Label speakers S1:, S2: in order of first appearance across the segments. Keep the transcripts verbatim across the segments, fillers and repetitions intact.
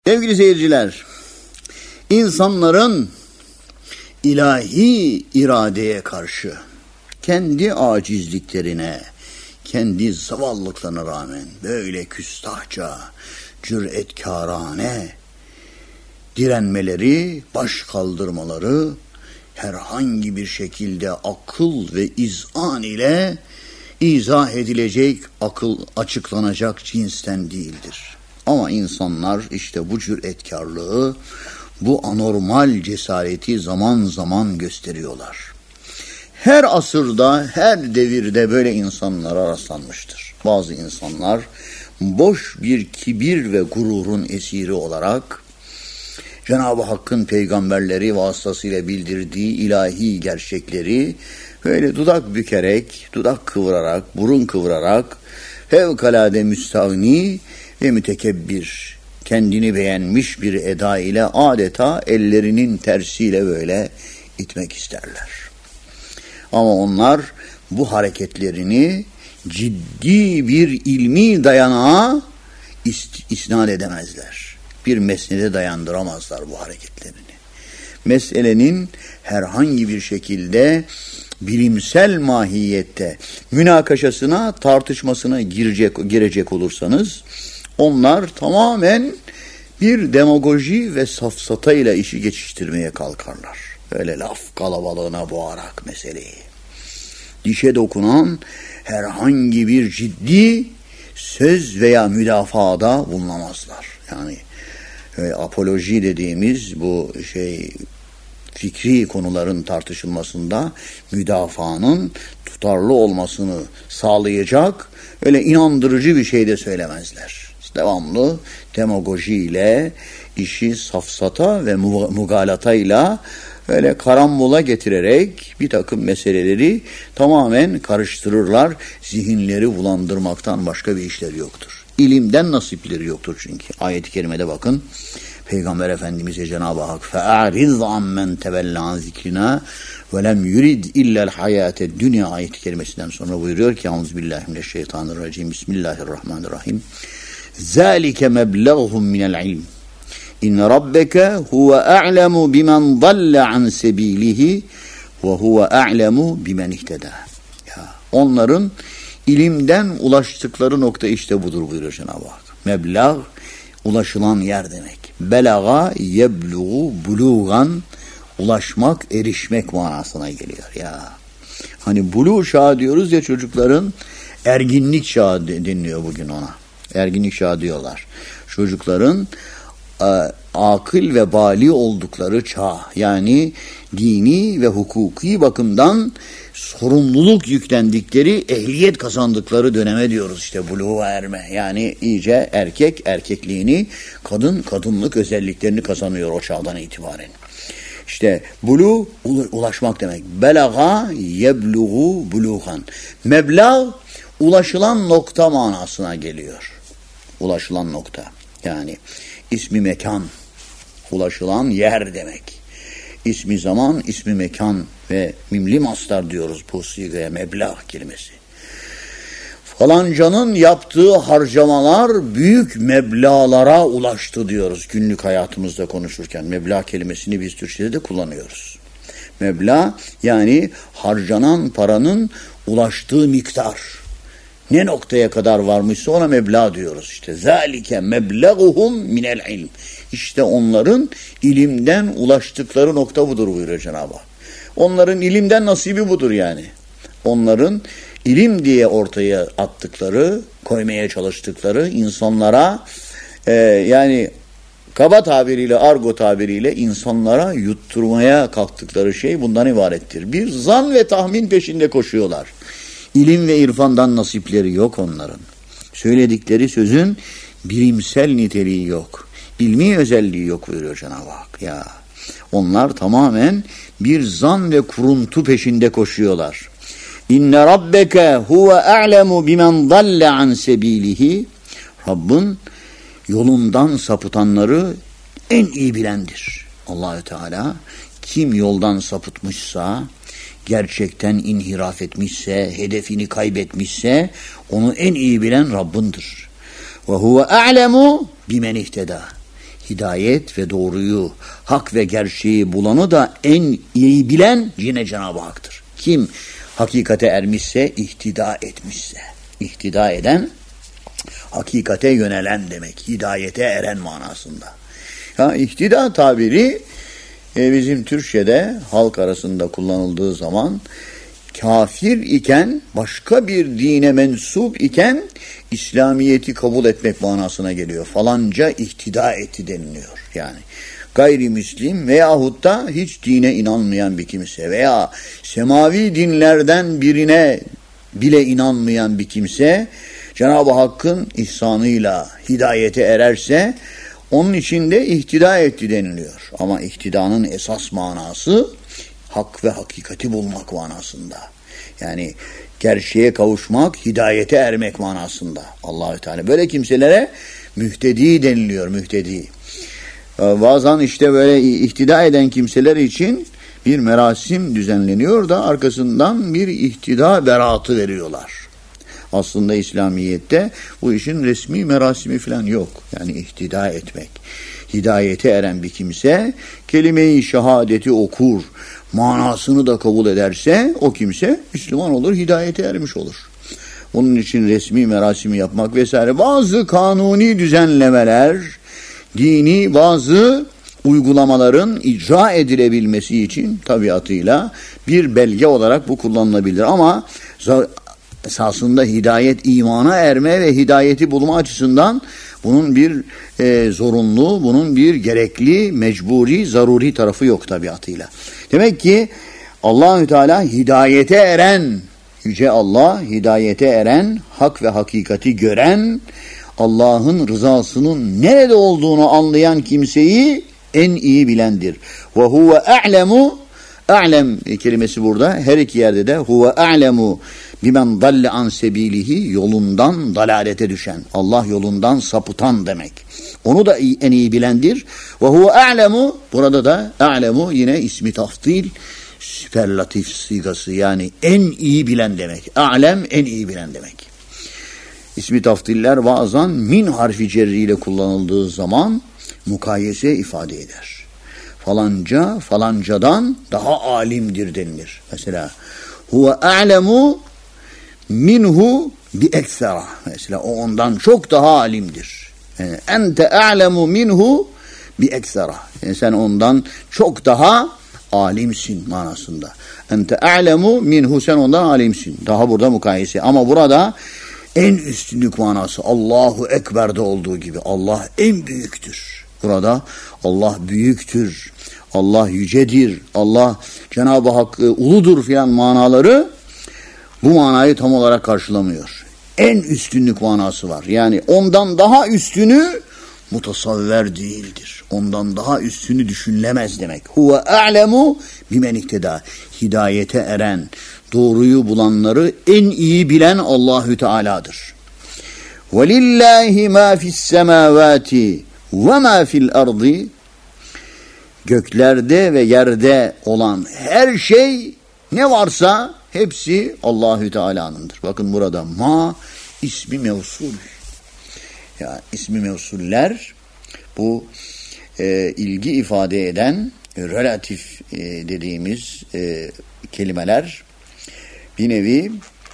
S1: Sevgili seyirciler, insanların ilahi iradeye karşı kendi acizliklerine, kendi zavallılıklarına rağmen böyle küstahça, cüretkârane direnmeleri, baş kaldırmaları herhangi bir şekilde akıl ve izan ile izah edilecek, akıl açıklanacak cinsten değildir. Ama insanlar işte bu cüretkarlığı, bu anormal cesareti zaman zaman gösteriyorlar. Her asırda, her devirde böyle insanlara rastlanmıştır. Bazı insanlar boş bir kibir ve gururun esiri olarak Cenab-ı Hakk'ın peygamberleri vasıtasıyla bildirdiği ilahi gerçekleri böyle dudak bükerek, dudak kıvırarak, burun kıvırarak fevkalade müstahni ve mütekebbir, kendini beğenmiş bir eda ile adeta ellerinin tersiyle böyle itmek isterler. Ama onlar bu hareketlerini ciddi bir ilmi dayanağa isnat edemezler. Bir mesnede dayandıramazlar bu hareketlerini. Meselenin herhangi bir şekilde bilimsel mahiyette münakaşasına, tartışmasına girecek, girecek olursanız onlar tamamen bir demagoji ve safsatayla işi geçiştirmeye kalkarlar. Öyle laf kalabalığına boğarak meseleyi. Dişe dokunan herhangi bir ciddi söz veya müdafaada bulunamazlar. Yani e, apoloji dediğimiz bu şey fikri konuların tartışılmasında müdafaanın tutarlı olmasını sağlayacak öyle inandırıcı bir şey de söylemezler. Devamlı demagojiyle, işi safsata ve mugalatayla öyle karambola getirerek bir takım meseleleri tamamen karıştırırlar. Zihinleri bulandırmaktan başka bir işleri yoktur. İlimden nasipleri yoktur çünkü. Ayet-i kerimede bakın. Peygamber Efendimiz'e Cenab-ı Hak فَاَعْرِضْ عَمَّنْ تَوَلَّ عَنْ ذِكْرِنَا وَلَمْ يُرِدْ اِلَّا الْحَيَاةَ الدُّنْيَا ayet-i kerimesinden sonra buyuruyor ki Euzubillahimineşşeytanirracim Bismillahirrahmanirrahim ذَٰلِكَ مَبْلَغْهُمْ مِنَ الْعِلْمِ اِنَّ رَبَّكَ هُوَ أَعْلَمُ بِمَنْ ضَلَّ عَنْ سَب۪يلِهِ وَهُوَ أَعْلَمُ بِمَنْ اِهْتَدَى. Onların ilimden ulaştıkları nokta işte budur buyuruyor Cenab-ı Hak. Meblağ, ulaşılan yer demek. Belaga yebluğu buluğan, ulaşmak, erişmek manasına geliyor ya. Hani buluğ çağı diyoruz ya, çocukların erginlik çağı deniliyor bugün ona. Erginlik çağı diyorlar. Çocukların e, akıl ve bali oldukları çağ. Yani dini ve hukuki bakımdan sorumluluk yüklendikleri, ehliyet kazandıkları döneme diyoruz işte buluğa erme. Yani iyice erkek erkekliğini, kadın kadınlık özelliklerini kazanıyor o çağdan itibaren. İşte bulu ulaşmak demek. Belaga yebluğu buluğan. Meblağ ulaşılan nokta manasına geliyor. Ulaşılan nokta. Yani ismi mekan, ulaşılan yer demek. İsmi zaman, ismi mekan ve mimli mastar diyoruz bu sigaya, meblağ kelimesi. Falancanın yaptığı harcamalar büyük meblağlara ulaştı diyoruz günlük hayatımızda konuşurken. Meblağ kelimesini biz Türkçe'de de kullanıyoruz. Meblağ yani harcanan paranın ulaştığı miktar. Ne noktaya kadar varmışsa ona meblağ diyoruz işte. Zalike meblağuhum minel ilm. İşte onların ilimden ulaştıkları nokta budur buyuruyor Cenab-ı Hak. Onların ilimden nasibi budur yani. Onların ilim diye ortaya attıkları, koymaya çalıştıkları insanlara e, yani kaba tabiriyle, argo tabiriyle insanlara yutturmaya kalktıkları şey bundan ibarettir. Bir zan ve tahmin peşinde koşuyorlar. İlim ve irfandan nasipleri yok onların. Söyledikleri sözün bilimsel niteliği yok. İlmi özelliği yok buyuruyor Cenab-ı Hak. Ya, onlar tamamen bir zan ve kuruntu peşinde koşuyorlar. İnne rabbeke huve a'lemu bimen dalle an sebilihi. Rabbin yolundan sapıtanları en iyi bilendir. Allahü Teala kim yoldan sapıtmışsa, gerçekten inhiraf etmişse, hedefini kaybetmişse onu en iyi bilen Rabbindir. Ve huve a'lemu bimen ihteda. hidayet ve doğruyu, hak ve gerçeği bulanı da en iyi bilen yine Cenab-ı Hak'tır. Kim hakikate ermişse, ihtida etmişse. İhtida eden, hakikate yönelen demek. Hidayete eren manasında. Ya, ihtida tabiri e, bizim Türkçe'de halk arasında kullanıldığı zaman kafir iken, başka bir dine mensup iken İslamiyet'i kabul etmek manasına geliyor. Falanca ihtida etti deniliyor. Yani gayrimüslim veyahut da hiç dine inanmayan bir kimse veya semavi dinlerden birine bile inanmayan bir kimse Cenab-ı Hakk'ın ihsanıyla hidayete ererse onun için de ihtida etti deniliyor. Ama ihtidanın esas manası hak ve hakikati bulmak manasında. Yani gerçeğe kavuşmak, hidayete ermek manasında. Allahü Teala böyle kimselere mühtedi deniliyor, mühtedi. Bazen işte böyle ihtida eden kimseler için bir merasim düzenleniyor da arkasından bir ihtida beratı veriyorlar. Aslında İslamiyet'te bu işin resmi merasimi falan yok. Yani ihtida etmek. Hidayete eren bir kimse kelime-i şehadeti okur, manasını da kabul ederse o kimse Müslüman olur, hidayete ermiş olur. Bunun için resmi merasimi yapmak vesaire, bazı kanuni düzenlemeler, dini bazı uygulamaların icra edilebilmesi için tabiatıyla bir belge olarak bu kullanılabilir. Ama esasında hidayet, imana erme ve hidayeti bulma açısından bunun bir e, zorunlu, bunun bir gerekli, mecburi, zaruri tarafı yok tabiatıyla. Demek ki Allahü Teala hidayete eren, Yüce Allah hidayete eren, hak ve hakikati gören, Allah'ın rızasının nerede olduğunu anlayan kimseyi en iyi bilendir. Ve huve a'lemu, a'lem kelimesi burada her iki yerde de huve a'lemu bimen dalle an sebilihi, yolundan dalalete düşen, Allah yolundan sapıtan demek. Onu da en iyi bilendir. Ve huve a'lemu, burada da a'lemu yine ismi tafdil, süperlatif sigası, yani en iyi bilen demek. A'lem en iyi bilen demek. İsmi tafdiller bazen min harfi cerriyle kullanıldığı zaman mukayese ifade eder. Falanca falancadan daha alimdir denilir. Mesela huve a'lemu minhu bi eksera. Mesela o ondan çok daha alimdir. Yani ente a'lemu minhu bi eksera. Yani sen ondan çok daha alimsin manasında. Ente a'lemu minhu, sen ondan alimsin. Daha burada mukayese. Ama burada en üstünlük manası Allahu Ekber'de olduğu gibi Allah en büyüktür. Burada Allah büyüktür, Allah yücedir, Allah Cenab-ı Hak e, uludur filan manaları bu manayı tam olarak karşılamıyor. En üstünlük manası var. Yani ondan daha üstünü mutasavver değildir. Ondan daha üstünü düşünülemez demek. Huve a'lemu bimen ihteda. Hidayete eren, doğruyu bulanları en iyi bilen Allahü Teala'dır. Velillahi ma fis semavati ve ma fil ardı. Göklerde ve yerde olan her şey ne varsa hepsi Allahü Teala'nındır. Bakın burada ma ismi mevsul. Ya ismi mevsuller bu e, ilgi ifade eden e, relatif e, dediğimiz e, kelimeler bir nevi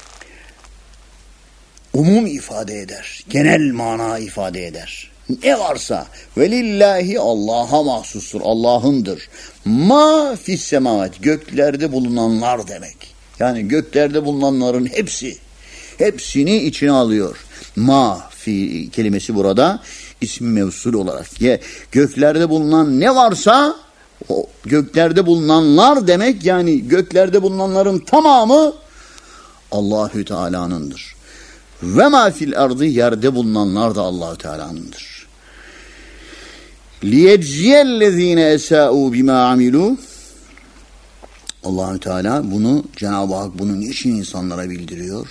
S1: umum ifade eder. Genel mana ifade eder. Ne varsa velillahi, Allah'a mahsustur, Allah'ındır. Ma fis semavat, göklerde bulunanlar demek. Yani göklerde bulunanların hepsi, hepsini içine alıyor. Ma fi kelimesi burada ismi mevsul olarak. Ya, göklerde bulunan ne varsa o göklerde bulunanlar demek, yani göklerde bulunanların tamamı Allahü Teala'nındır. Ve ma fil ardı, yerde bulunanlar da Allahü Teala'nındır. Liyecziyellezine esa'u bima amilu. Allahü Teala bunu, Cenab-ı Hak bunun için insanlara bildiriyor.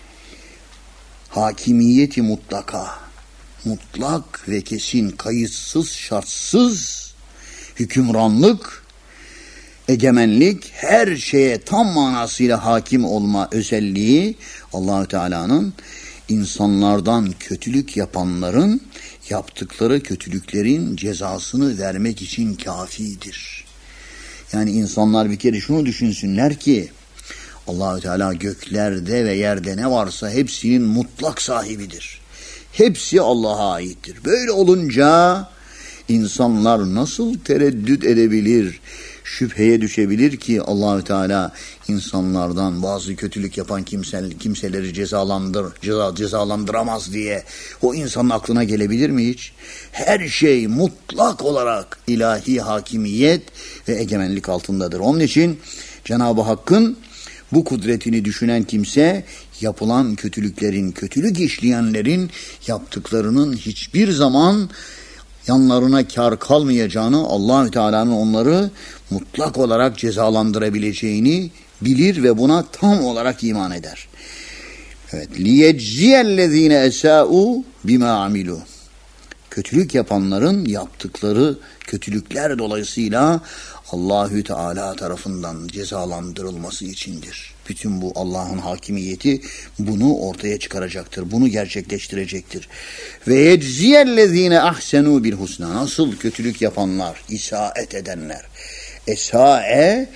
S1: Hakimiyeti mutlaka, mutlak ve kesin, kayıtsız, şartsız hükümranlık, egemenlik, her şeye tam manasıyla hakim olma özelliği Allahü Teala'nın insanlardan kötülük yapanların yaptıkları kötülüklerin cezasını vermek için kafidir. Yani insanlar bir kere şunu düşünsünler ki Allah-u Teala göklerde ve yerde ne varsa hepsinin mutlak sahibidir. Hepsi Allah'a aittir. Böyle olunca insanlar nasıl tereddüt edebilir, şüpheye düşebilir ki Allah-u Teala insanlardan bazı kötülük yapan kimse, kimseleri cezalandır, ceza, cezalandıramaz diye o insanın aklına gelebilir mi hiç? Her şey mutlak olarak ilahi hakimiyet ve egemenlik altındadır. Onun için Cenab-ı Hakk'ın bu kudretini düşünen kimse yapılan kötülüklerin, kötülük işleyenlerin yaptıklarının hiçbir zaman yanlarına kar kalmayacağını, Allah-u Teala'nın onları mutlak olarak cezalandırabileceğini bilir ve buna tam olarak iman eder. Evet, liyecziyellezine esa'u bima amilu. Kötülük yapanların yaptıkları kötülükler dolayısıyla Allahü Teala tarafından cezalandırılması içindir. Bütün bu Allah'ın hakimiyeti bunu ortaya çıkaracaktır. Bunu gerçekleştirecektir. Ve yecziyellezine ahsenu bil husna. Nasıl kötülük yapanlar, isaet edenler. Esa'e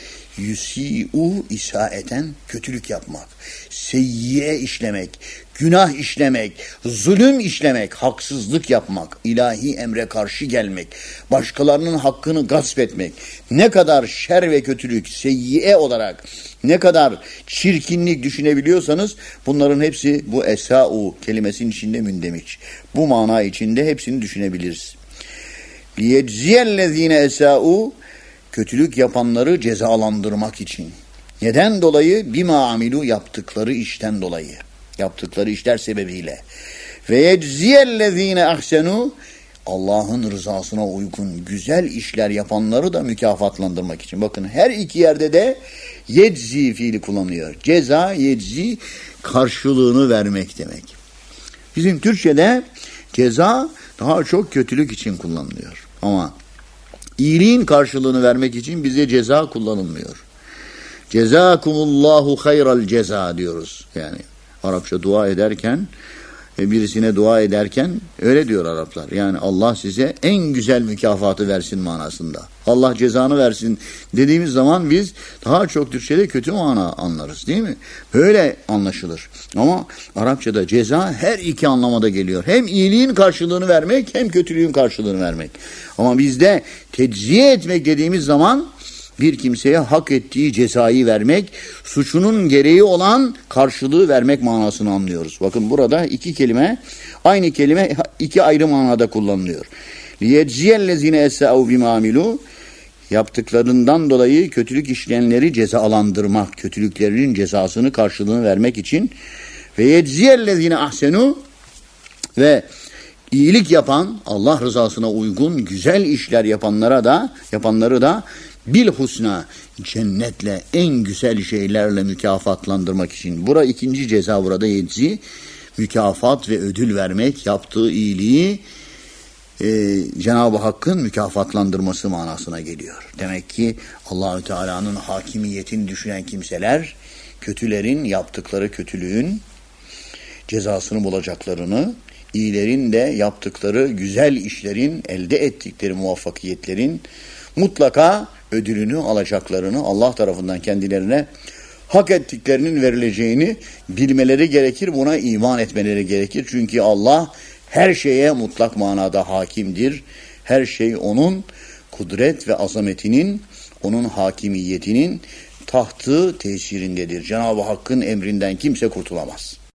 S1: yusi'u isaeten, kötülük yapmak. Seyyiye işlemek, günah işlemek, zulüm işlemek, haksızlık yapmak, ilahi emre karşı gelmek, başkalarının hakkını gasp etmek, ne kadar şer ve kötülük, seyyiye olarak ne kadar çirkinlik düşünebiliyorsanız bunların hepsi bu esa'u kelimesinin içinde mündemiş. Bu mana içinde hepsini düşünebiliriz. Liyecziyellezine esa'u, kötülük yapanları cezalandırmak için. Neden dolayı? Bima amilu, yaptıkları işten dolayı. Yaptıkları işler sebebiyle. Ve yecziyellezine ahsenu, Allah'ın rızasına uygun güzel işler yapanları da mükafatlandırmak için. Bakın her iki yerde de yeczi fiili kullanılıyor. Ceza, yeczi karşılığını vermek demek. Bizim Türkçe'de ceza daha çok kötülük için kullanılıyor. Ama iyiliğin karşılığını vermek için bize ceza kullanılmıyor. Cezakumullahu hayral ceza diyoruz. Yani Arapça dua ederken, birisine dua ederken öyle diyor Araplar. Yani Allah size en güzel mükafatı versin manasında. Allah cezanı versin dediğimiz zaman biz daha çok Türkçe'de kötü mana anlarız, değil mi? Böyle anlaşılır. Ama Arapçada ceza her iki anlamada geliyor. Hem iyiliğin karşılığını vermek hem kötülüğün karşılığını vermek. Ama bizde tecziye etmek dediğimiz zaman bir kimseye hak ettiği cezayı vermek, suçunun gereği olan karşılığı vermek manasını anlıyoruz. Bakın burada iki kelime, aynı kelime iki ayrı manada kullanılıyor. Liyecziyellezine esa'u bima amilu, yaptıklarından dolayı kötülük işleyenleri cezalandırmak, kötülüklerinin cezasını, karşılığını vermek için. Ve yecziyellezine ahsenu, ve iyilik yapan, Allah rızasına uygun güzel işler yapanlara da, yapanları da bil husna, cennetle, en güzel şeylerle mükafatlandırmak için. Bura ikinci ceza, burada yedzi, mükafat ve ödül vermek, yaptığı iyiliği e, Cenab-ı Hakk'ın mükafatlandırması manasına geliyor. Demek ki Allah-u Teala'nın hakimiyetini düşünen kimseler, kötülerin yaptıkları kötülüğün cezasını bulacaklarını, iyilerin de yaptıkları güzel işlerin, elde ettikleri muvaffakiyetlerin mutlaka ödülünü alacaklarını, Allah tarafından kendilerine hak ettiklerinin verileceğini bilmeleri gerekir. Buna iman etmeleri gerekir. Çünkü Allah her şeye mutlak manada hakimdir. Her şey onun kudret ve azametinin, onun hakimiyetinin tahtı tesirindedir. Cenab-ı Hakk'ın emrinden kimse kurtulamaz.